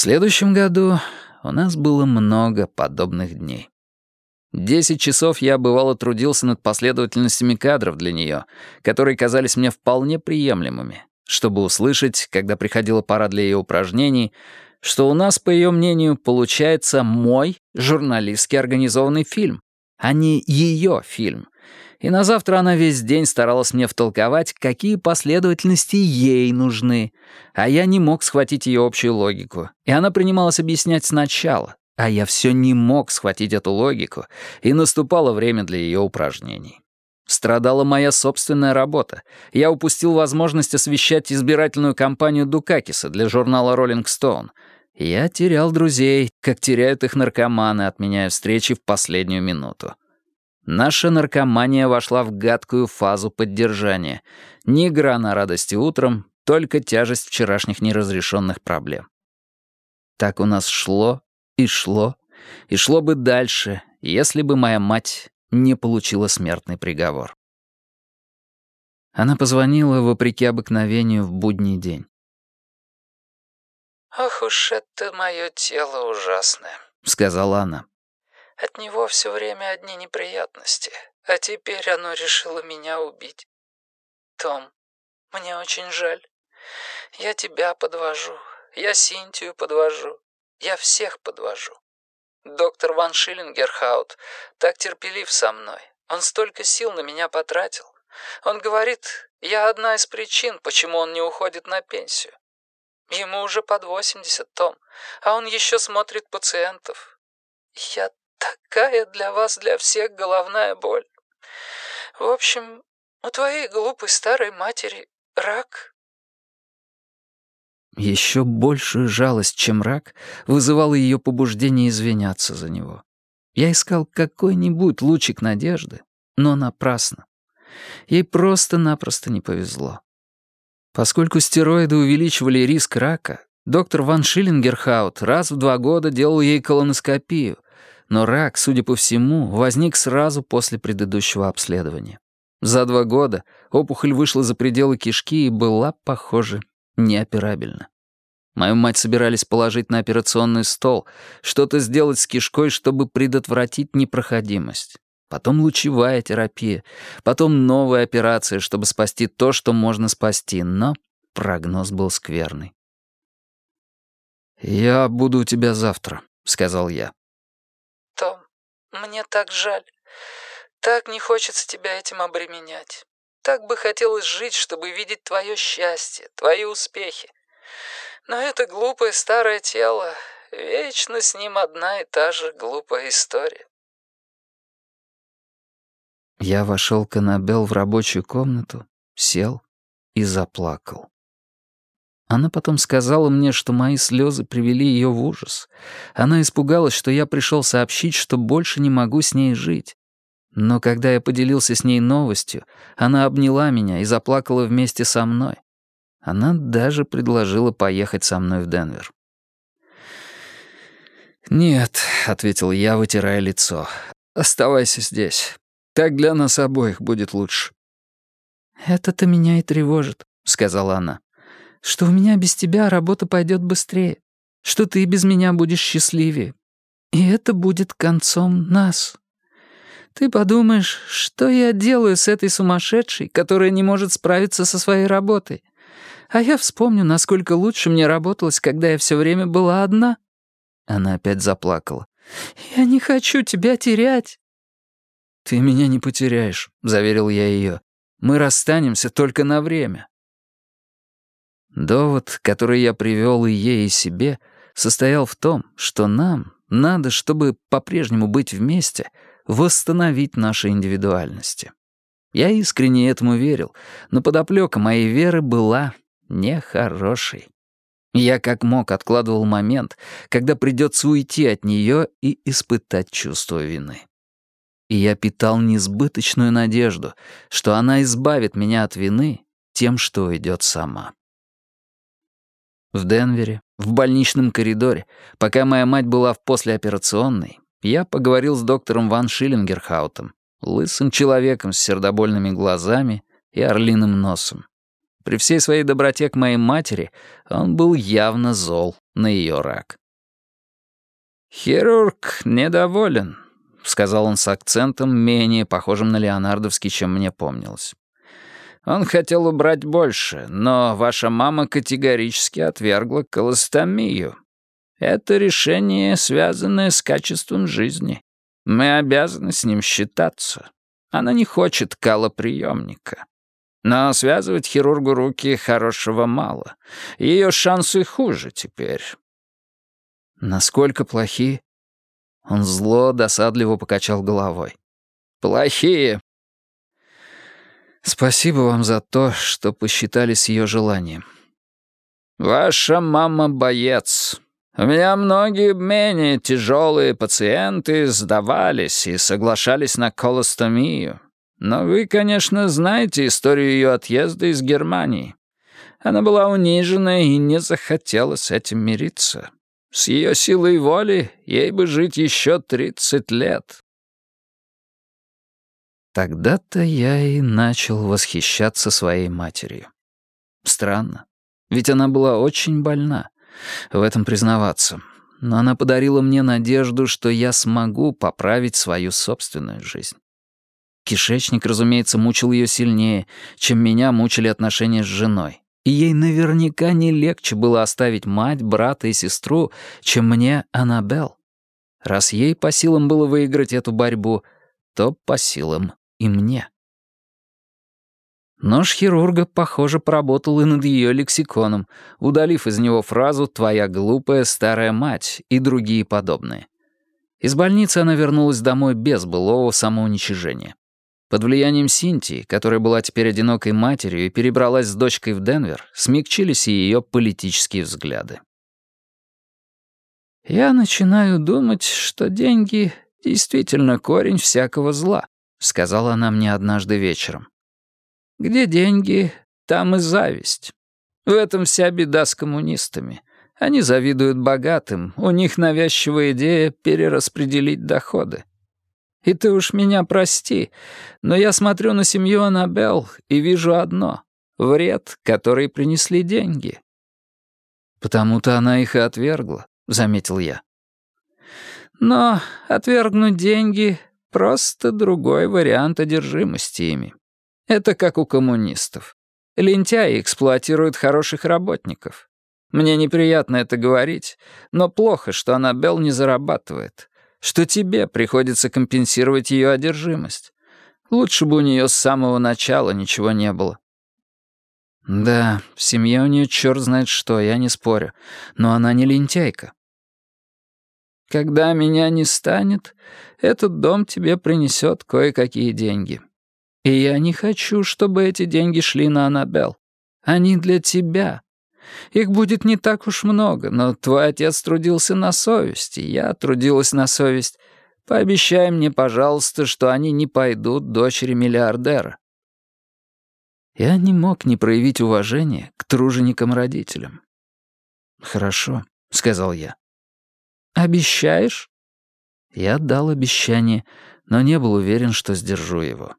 следующем году у нас было много подобных дней. 10 часов я, бывало, трудился над последовательностями кадров для нее, которые казались мне вполне приемлемыми, чтобы услышать, когда приходила пора для ее упражнений, что у нас, по ее мнению, получается мой журналистски организованный фильм, а не ее фильм. И на завтра она весь день старалась мне втолковать, какие последовательности ей нужны, а я не мог схватить ее общую логику, и она принималась объяснять сначала, а я все не мог схватить эту логику, и наступало время для ее упражнений. Страдала моя собственная работа. Я упустил возможность освещать избирательную кампанию Дукакиса для журнала Rolling Stone. Я терял друзей, как теряют их наркоманы, отменяя встречи в последнюю минуту. Наша наркомания вошла в гадкую фазу поддержания. Ни грана радости утром, только тяжесть вчерашних неразрешенных проблем. Так у нас шло и шло, и шло бы дальше, если бы моя мать не получила смертный приговор. Она позвонила, вопреки обыкновению, в будний день. «Ох уж это мое тело ужасное», — сказала она. «От него все время одни неприятности, а теперь оно решило меня убить. Том, мне очень жаль. Я тебя подвожу, я Синтию подвожу, я всех подвожу. Доктор Ван Шиллингерхаут так терпелив со мной, он столько сил на меня потратил. Он говорит, я одна из причин, почему он не уходит на пенсию. Ему уже под 80, Том, а он еще смотрит пациентов. Я такая для вас, для всех головная боль. В общем, у твоей глупой старой матери рак». Еще большую жалость, чем рак, вызывало ее побуждение извиняться за него. Я искал какой-нибудь лучик надежды, но напрасно. Ей просто-напросто не повезло. Поскольку стероиды увеличивали риск рака, доктор Ван Шиллингерхаут раз в 2 года делал ей колоноскопию, но рак, судя по всему, возник сразу после предыдущего обследования. За 2 года опухоль вышла за пределы кишки и была, похоже, неоперабельна. Мою мать собирались положить на операционный стол, что-то сделать с кишкой, чтобы предотвратить непроходимость. Потом лучевая терапия, потом новая операция, чтобы спасти то, что можно спасти, но прогноз был скверный. «Я буду у тебя завтра», — сказал я. «Том, мне так жаль. Так не хочется тебя этим обременять. Так бы хотелось жить, чтобы видеть твое счастье, твои успехи. Но это глупое старое тело, вечно с ним одна и та же глупая история». Я вошел к Аннабелл в рабочую комнату, сел и заплакал. Она потом сказала мне, что мои слезы привели ее в ужас. Она испугалась, что я пришел сообщить, что больше не могу с ней жить. Но когда я поделился с ней новостью, она обняла меня и заплакала вместе со мной. Она даже предложила поехать со мной в Денвер. «Нет», — ответил я, вытирая лицо, — «оставайся здесь. Так для нас обоих будет лучше». «Это-то меня и тревожит», — сказала она. «Что у меня без тебя работа пойдет быстрее, что ты без меня будешь счастливее. И это будет концом нас. Ты подумаешь, что я делаю с этой сумасшедшей, которая не может справиться со своей работой. А я вспомню, насколько лучше мне работалось, когда я все время была одна». Она опять заплакала. «Я не хочу тебя терять». «Ты меня не потеряешь», — заверил я ее. «Мы расстанемся только на время». Довод, который я привел и ей, и себе, состоял в том, что нам надо, чтобы по-прежнему быть вместе, восстановить наши индивидуальности. Я искренне этому верил, но подоплека моей веры была нехорошей. Я как мог откладывал момент, когда придется уйти от нее и испытать чувство вины. И я питал несбыточную надежду, что она избавит меня от вины тем, что уйдет сама. В Денвере, в больничном коридоре, пока моя мать была в послеоперационной, я поговорил с доктором Ван Шиллингерхаутом, лысым человеком с сердобольными глазами и орлиным носом. При всей своей доброте к моей матери он был явно зол на ее рак. «Хирург недоволен», — сказал он с акцентом, менее похожим на леонардовский, чем мне помнилось. «Он хотел убрать больше, но ваша мама категорически отвергла колостомию. Это решение, связанное с качеством жизни. Мы обязаны с ним считаться. Она не хочет калоприемника. Но связывать хирургу руки хорошего мало. Ее шансы хуже теперь». «Насколько плохи?» Он зло, досадливо покачал головой. «Плохие». «Спасибо вам за то, что посчитали с ее желанием». «Ваша мама боец. У меня многие менее тяжелые пациенты сдавались и соглашались на колостомию. Но вы, конечно, знаете историю ее отъезда из Германии. Она была унижена и не захотела с этим мириться. С ее силой воли ей бы жить еще 30 лет». Тогда-то я и начал восхищаться своей матерью. Странно, ведь она была очень больна, в этом признаваться. Но она подарила мне надежду, что я смогу поправить свою собственную жизнь. Кишечник, разумеется, мучил ее сильнее, чем меня мучили отношения с женой. И ей наверняка не легче было оставить мать, брата и сестру, чем мне Аннабелл. Раз ей по силам было выиграть эту борьбу, то по силам и мне. Нож хирурга, похоже, поработал и над ее лексиконом, удалив из него фразу «твоя глупая старая мать» и другие подобные. Из больницы она вернулась домой без былого самоуничижения. Под влиянием Синтии, которая была теперь одинокой матерью и перебралась с дочкой в Денвер, смягчились и ее политические взгляды. «Я начинаю думать, что деньги действительно корень всякого зла», — сказала она мне однажды вечером. «Где деньги, там и зависть. В этом вся беда с коммунистами. Они завидуют богатым, у них навязчивая идея перераспределить доходы. И ты уж меня прости, но я смотрю на семью Аннабелл и вижу одно — вред, который принесли деньги». «Потому-то она их и отвергла», — заметил я. «Но отвергнуть деньги — просто другой вариант одержимости ими. Это как у коммунистов. Лентяи эксплуатируют хороших работников. Мне неприятно это говорить, но плохо, что Аннабелл не зарабатывает, что тебе приходится компенсировать ее одержимость. Лучше бы у нее с самого начала ничего не было». «Да, в семье у нее черт знает что, я не спорю, но она не лентяйка». «Когда меня не станет, этот дом тебе принесет кое-какие деньги. И я не хочу, чтобы эти деньги шли на Аннабелл. Они для тебя. Их будет не так уж много, но твой отец трудился на совесть, и я трудилась на совесть. Пообещай мне, пожалуйста, что они не пойдут дочери миллиардера». Я не мог не проявить уважения к труженикам-родителям. «Хорошо», — сказал я. «Обещаешь?» Я дал обещание, но не был уверен, что сдержу его.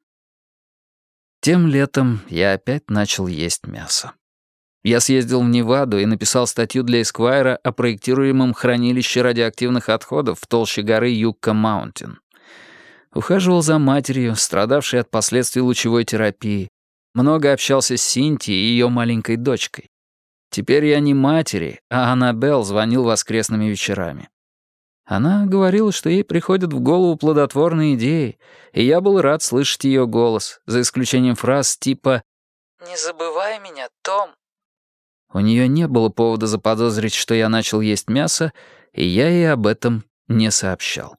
Тем летом я опять начал есть мясо. Я съездил в Неваду и написал статью для Эсквайра о проектируемом хранилище радиоактивных отходов в толще горы Юкка-Маунтин. Ухаживал за матерью, страдавшей от последствий лучевой терапии. Много общался с Синти и ее маленькой дочкой. Теперь я не матери, а Аннабелл звонил воскресными вечерами. Она говорила, что ей приходят в голову плодотворные идеи, и я был рад слышать ее голос, за исключением фраз типа «Не забывай меня, Том». У нее не было повода заподозрить, что я начал есть мясо, и я ей об этом не сообщал.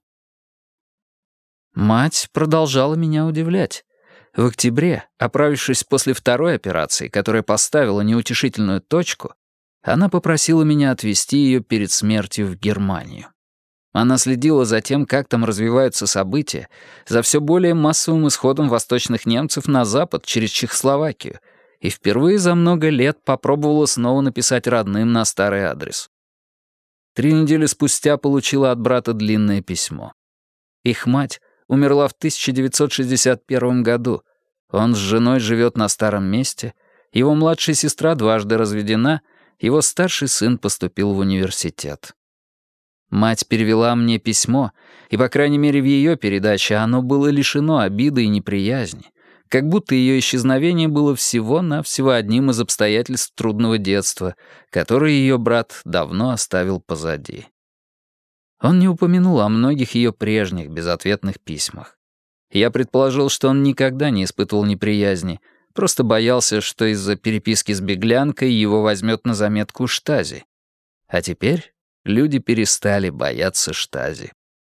Мать продолжала меня удивлять. В октябре, оправившись после второй операции, которая поставила неутешительную точку, она попросила меня отвезти ее перед смертью в Германию. Она следила за тем, как там развиваются события, за все более массовым исходом восточных немцев на запад через Чехословакию, и впервые за много лет попробовала снова написать родным на старый адрес. 3 недели спустя получила от брата длинное письмо. Их мать умерла в 1961 году. Он с женой живет на старом месте, Его младшая сестра дважды разведена, его старший сын поступил в университет. Мать перевела мне письмо, и, по крайней мере, в ее передаче оно было лишено обиды и неприязни, как будто ее исчезновение было всего-навсего одним из обстоятельств трудного детства, которое ее брат давно оставил позади. Он не упомянул о многих ее прежних безответных письмах. Я предположил, что он никогда не испытывал неприязни, просто боялся, что из-за переписки с беглянкой его возьмет на заметку Штази. А теперь люди перестали бояться Штази.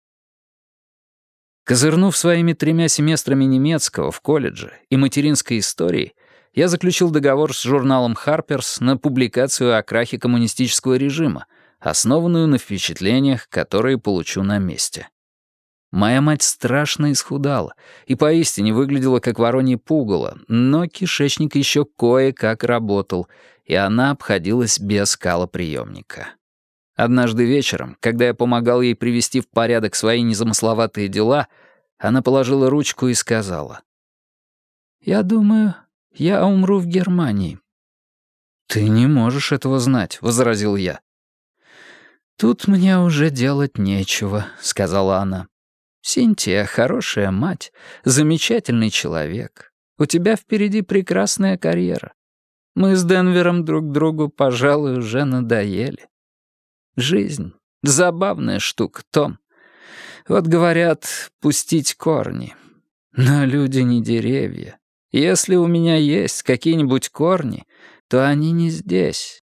Козырнув своими 3 семестрами немецкого в колледже и материнской истории, я заключил договор с журналом «Харперс» на публикацию о крахе коммунистического режима, основанную на впечатлениях, которые получу на месте. Моя мать страшно исхудала и поистине выглядела как воронье пугало, но кишечник еще кое-как работал, и она обходилась без калоприемника. Однажды вечером, когда я помогал ей привести в порядок свои незамысловатые дела, она положила ручку и сказала: «Я думаю, я умру в Германии». «Ты не можешь этого знать», — возразил я. «Тут мне уже делать нечего», — сказала она. «Синтия — хорошая мать, замечательный человек. У тебя впереди прекрасная карьера. Мы с Денвером друг другу, пожалуй, уже надоели. Жизнь — забавная штука, Том. Вот говорят, пустить корни. Но люди не деревья. Если у меня есть какие-нибудь корни, то они не здесь».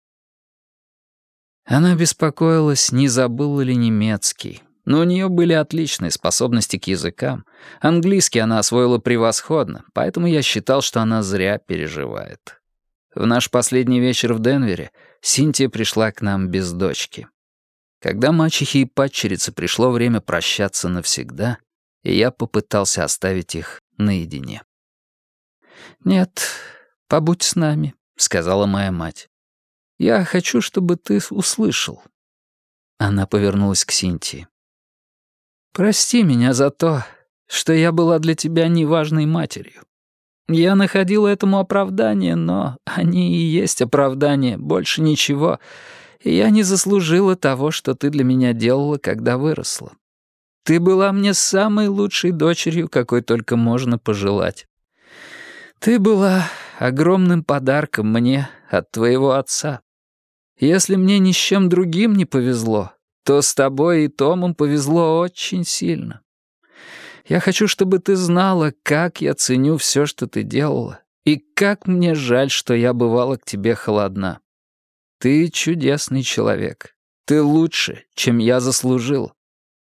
Она беспокоилась, не забыла ли немецкий. Но у нее были отличные способности к языкам. Английский она освоила превосходно, поэтому я считал, что она зря переживает. В наш последний вечер в Денвере Синтия пришла к нам без дочки. Когда мачехе и падчерице пришло время прощаться навсегда, и я попытался оставить их наедине. «Нет, побудь с нами», — сказала моя мать. «Я хочу, чтобы ты услышал». Она повернулась к Синтии. «Прости меня за то, что я была для тебя неважной матерью. Я находила этому оправдание, но они и есть оправдание, больше ничего, и я не заслужила того, что ты для меня делала, когда выросла. Ты была мне самой лучшей дочерью, какой только можно пожелать. Ты была огромным подарком мне от твоего отца. Если мне ни с чем другим не повезло, то с тобой и Томом повезло очень сильно. Я хочу, чтобы ты знала, как я ценю все, что ты делала, и как мне жаль, что я бывала к тебе холодна. Ты чудесный человек. Ты лучше, чем я заслужил».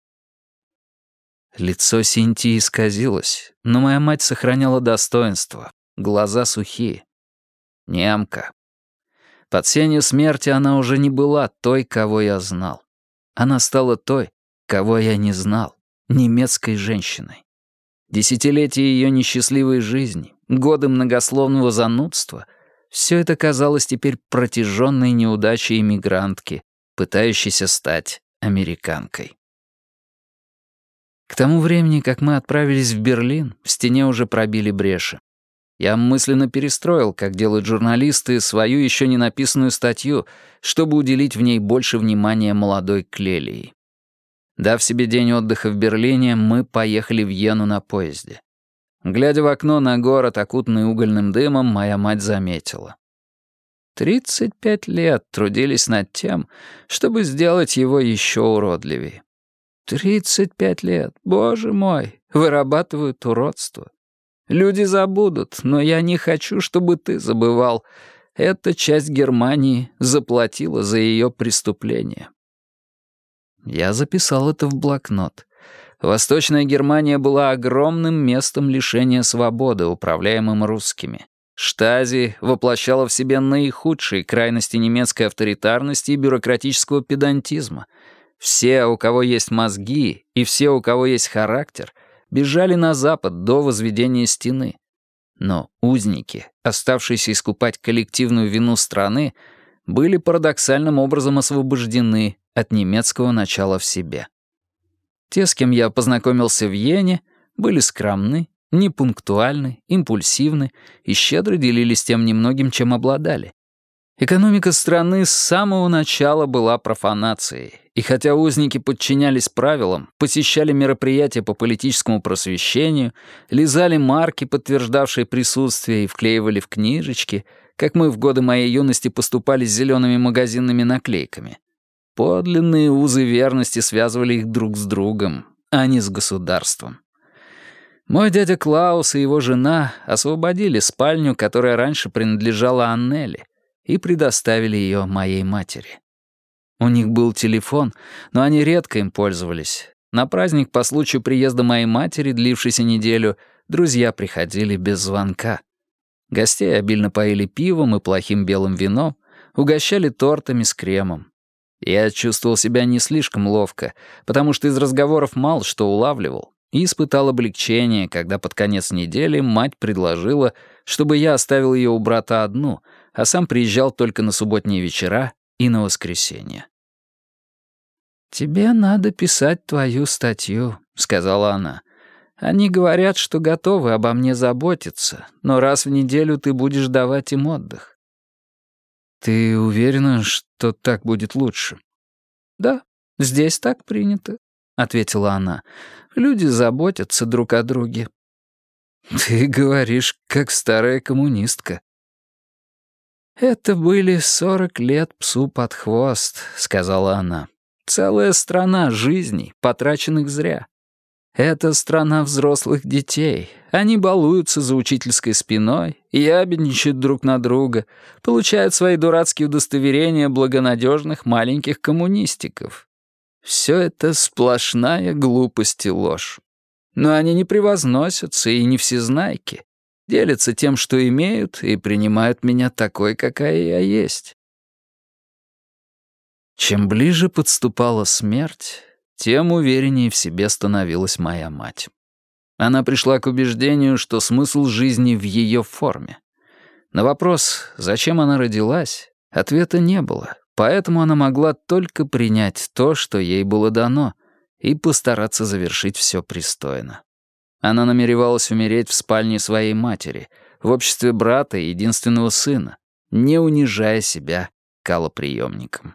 Лицо Синтии исказилось, но моя мать сохраняла достоинство, глаза сухие. Немка. Под сенью смерти она уже не была той, кого я знал. Она стала той, кого я не знал, немецкой женщиной. Десятилетия ее несчастливой жизни, годы многословного занудства — все это казалось теперь протяженной неудачей иммигрантки, пытающейся стать американкой. К тому времени, как мы отправились в Берлин, в стене уже пробили бреши. Я мысленно перестроил, как делают журналисты, свою еще не написанную статью, чтобы уделить в ней больше внимания молодой Клелии. Дав себе день отдыха в Берлине, мы поехали в Йену на поезде. Глядя в окно на город, окутанный угольным дымом, моя мать заметила: 35 лет трудились над тем, чтобы сделать его еще уродливее. 35 лет, боже мой, вырабатывают уродство. Люди забудут, но я не хочу, чтобы ты забывал. Эта часть Германии заплатила за ее преступление. Я записал это в блокнот. Восточная Германия была огромным местом лишения свободы, управляемым русскими. Штази воплощала в себе наихудшие крайности немецкой авторитарности и бюрократического педантизма. Все, у кого есть мозги, и все, у кого есть характер, бежали на запад до возведения стены. Но узники, оставшиеся искупать коллективную вину страны, были парадоксальным образом освобождены от немецкого начала в себе. Те, с кем я познакомился в Йене, были скромны непунктуальны, импульсивны и щедро делились тем немногим, чем обладали. Экономика страны с самого начала была профанацией, и хотя узники подчинялись правилам, посещали мероприятия по политическому просвещению, лизали марки, подтверждавшие присутствие, и вклеивали в книжечки, как мы в годы моей юности поступали с зелеными магазинными наклейками, подлинные узы верности связывали их друг с другом, а не с государством. Мой дядя Клаус и его жена освободили спальню, которая раньше принадлежала Аннели, и предоставили ее моей матери. У них был телефон, но они редко им пользовались. На праздник по случаю приезда моей матери, длившийся неделю, друзья приходили без звонка. Гостей обильно поили пивом и плохим белым вином, угощали тортами с кремом. Я чувствовал себя не слишком ловко, потому что из разговоров мало что улавливал, и испытал облегчение, когда под конец недели мать предложила, чтобы я оставил ее у брата одну, а сам приезжал только на субботние вечера и на воскресенье. «Тебе надо писать твою статью», — сказала она. «Они говорят, что готовы обо мне заботиться, но раз в неделю ты будешь давать им отдых». «Ты уверена, что так будет лучше?» «Да, здесь так принято», — ответила она. «Люди заботятся друг о друге». «Ты говоришь, как старая коммунистка». «Это были 40 лет псу под хвост», — сказала она. «Целая страна жизней, потраченных зря. Это страна взрослых детей. Они балуются за учительской спиной, ябедничают друг на друга, получают свои дурацкие удостоверения благонадежных маленьких коммунистиков. Все это сплошная глупость и ложь. Но они не превозносятся и не всезнайки. Делятся тем, что имеют, и принимают меня такой, какая я есть». Чем ближе подступала смерть, тем увереннее в себе становилась моя мать. Она пришла к убеждению, что смысл жизни в ее форме. На вопрос, зачем она родилась, ответа не было, поэтому она могла только принять то, что ей было дано, и постараться завершить все пристойно. Она намеревалась умереть в спальне своей матери, в обществе брата и единственного сына, не унижая себя калоприемником.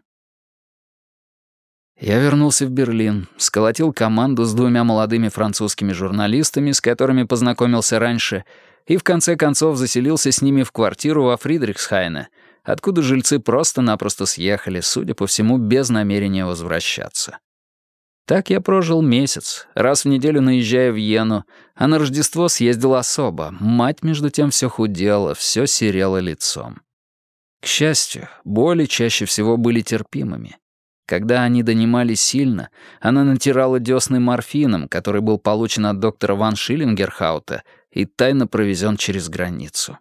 Я вернулся в Берлин, сколотил команду с 2 молодыми французскими журналистами, с которыми познакомился раньше, и в конце концов заселился с ними в квартиру во Фридрихсхайне, откуда жильцы просто-напросто съехали, судя по всему, без намерения возвращаться. Так я прожил месяц, раз в неделю наезжая в Йену, а на Рождество съездил особо. Мать, между тем, все худела, все серела лицом. К счастью, боли чаще всего были терпимыми. Когда они донимали сильно, она натирала десны морфином, который был получен от доктора Ван Шиллингерхаута и тайно провезен через границу.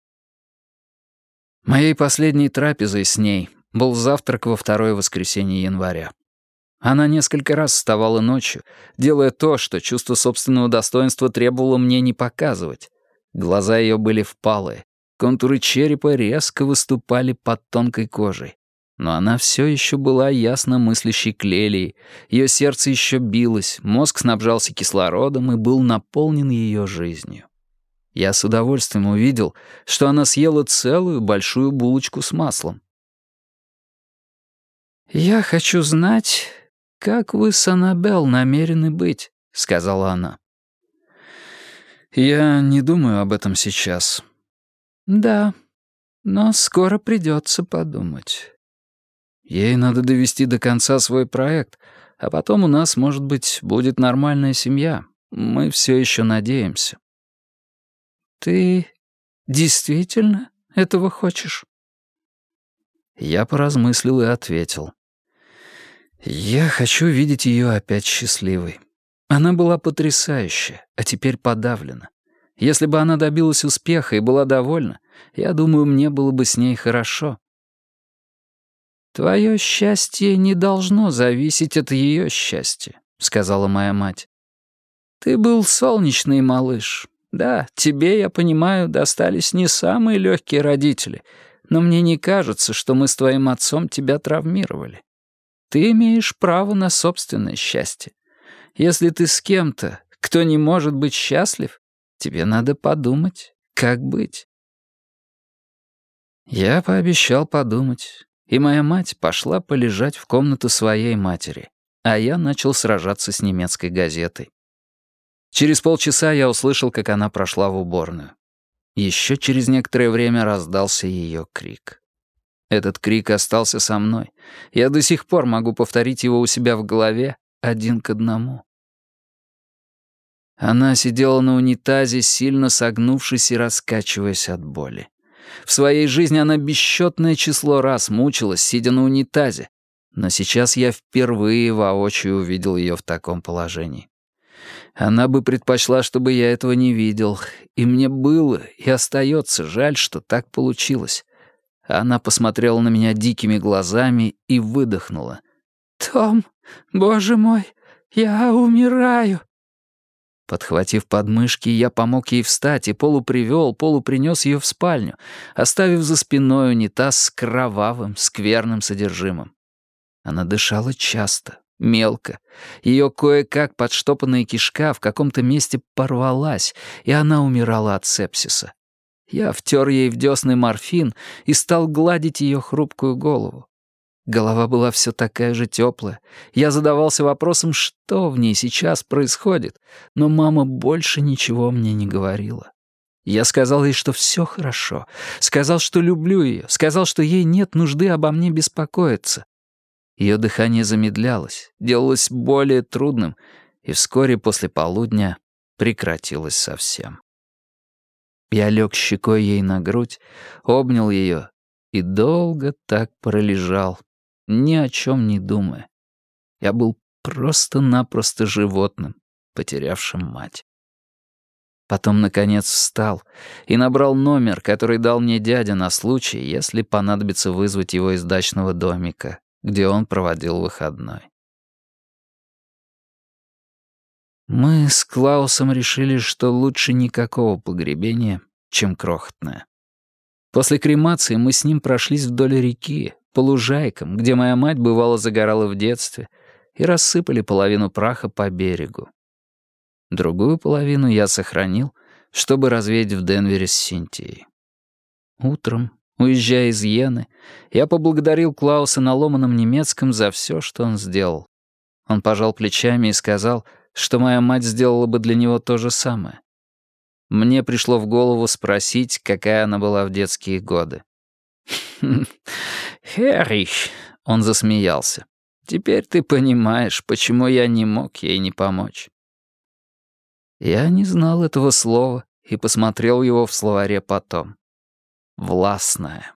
Моей последней трапезой с ней был завтрак во 2-е воскресенье января. Она несколько раз вставала ночью, делая то, что чувство собственного достоинства требовало мне не показывать. Глаза ее были впалые, контуры черепа резко выступали под тонкой кожей. Но она все еще была ясно мыслящей Клелией, ее сердце еще билось, мозг снабжался кислородом и был наполнен ее жизнью. Я с удовольствием увидел, что она съела целую большую булочку с маслом. «Я хочу знать, как вы с Аннабелл намерены быть», — сказала она. «Я не думаю об этом сейчас». «Да, но скоро придется подумать». Ей надо довести до конца свой проект, а потом у нас, может быть, будет нормальная семья. Мы все еще надеемся. Ты действительно этого хочешь? Я поразмыслил и ответил. Я хочу видеть ее опять счастливой. Она была потрясающая, а теперь подавлена. Если бы она добилась успеха и была довольна, я думаю, мне было бы с ней хорошо. «Твое счастье не должно зависеть от ее счастья», — сказала моя мать. «Ты был солнечный малыш. Да, тебе, я понимаю, достались не самые легкие родители, но мне не кажется, что мы с твоим отцом тебя травмировали. Ты имеешь право на собственное счастье. Если ты с кем-то, кто не может быть счастлив, Тебе надо подумать, как быть». Я пообещал подумать, и моя мать пошла полежать в комнату своей матери, а я начал сражаться с немецкой газетой. Через полчаса я услышал, как она прошла в уборную. Еще через некоторое время раздался ее крик. Этот крик остался со мной. Я до сих пор могу повторить его у себя в голове 1:1. Она сидела на унитазе, сильно согнувшись и раскачиваясь от боли. В своей жизни она бесчетное число раз мучилась, сидя на унитазе, но сейчас я впервые воочию увидел ее в таком положении. Она бы предпочла, чтобы я этого не видел, и мне было и остается жаль, что так получилось. Она посмотрела на меня дикими глазами и выдохнула. «Том, боже мой, я умираю!» Подхватив подмышки, я помог ей встать и полупринес ее в спальню, оставив за спиной унитаз с кровавым, скверным содержимым. Она дышала часто, мелко. Ее кое-как подштопанная кишка в каком-то месте порвалась, и она умирала от сепсиса. Я втер ей в десны морфин и стал гладить ее хрупкую голову. Голова была все такая же теплая. Я задавался вопросом, что в ней сейчас происходит, но мама больше ничего мне не говорила. Я сказал ей, что все хорошо, сказал, что люблю ее, сказал, что ей нет нужды обо мне беспокоиться. Ее дыхание замедлялось, делалось более трудным, и вскоре после полудня прекратилось совсем. Я лег щекой ей на грудь, обнял ее и долго так пролежал, ни о чем не думая. Я был просто-напросто животным, потерявшим мать. Потом, наконец, встал и набрал номер, который дал мне дядя на случай, если понадобится вызвать его из дачного домика, где он проводил выходной. Мы с Клаусом решили, что лучше никакого погребения, чем крохотное. После кремации мы с ним прошлись вдоль реки, по лужайкам, где моя мать бывало загорала в детстве, и рассыпали половину праха по берегу. Другую половину я сохранил, чтобы развеять в Денвере с Синтией. Утром, уезжая из Йены, я поблагодарил Клауса на ломаном немецком за все, что он сделал. Он пожал плечами и сказал, что моя мать сделала бы для него то же самое. Мне пришло в голову спросить, какая она была в детские годы. «Херрич», — он засмеялся, — «теперь ты понимаешь, почему я не мог ей не помочь». Я не знал этого слова и посмотрел его в словаре потом. «Властная».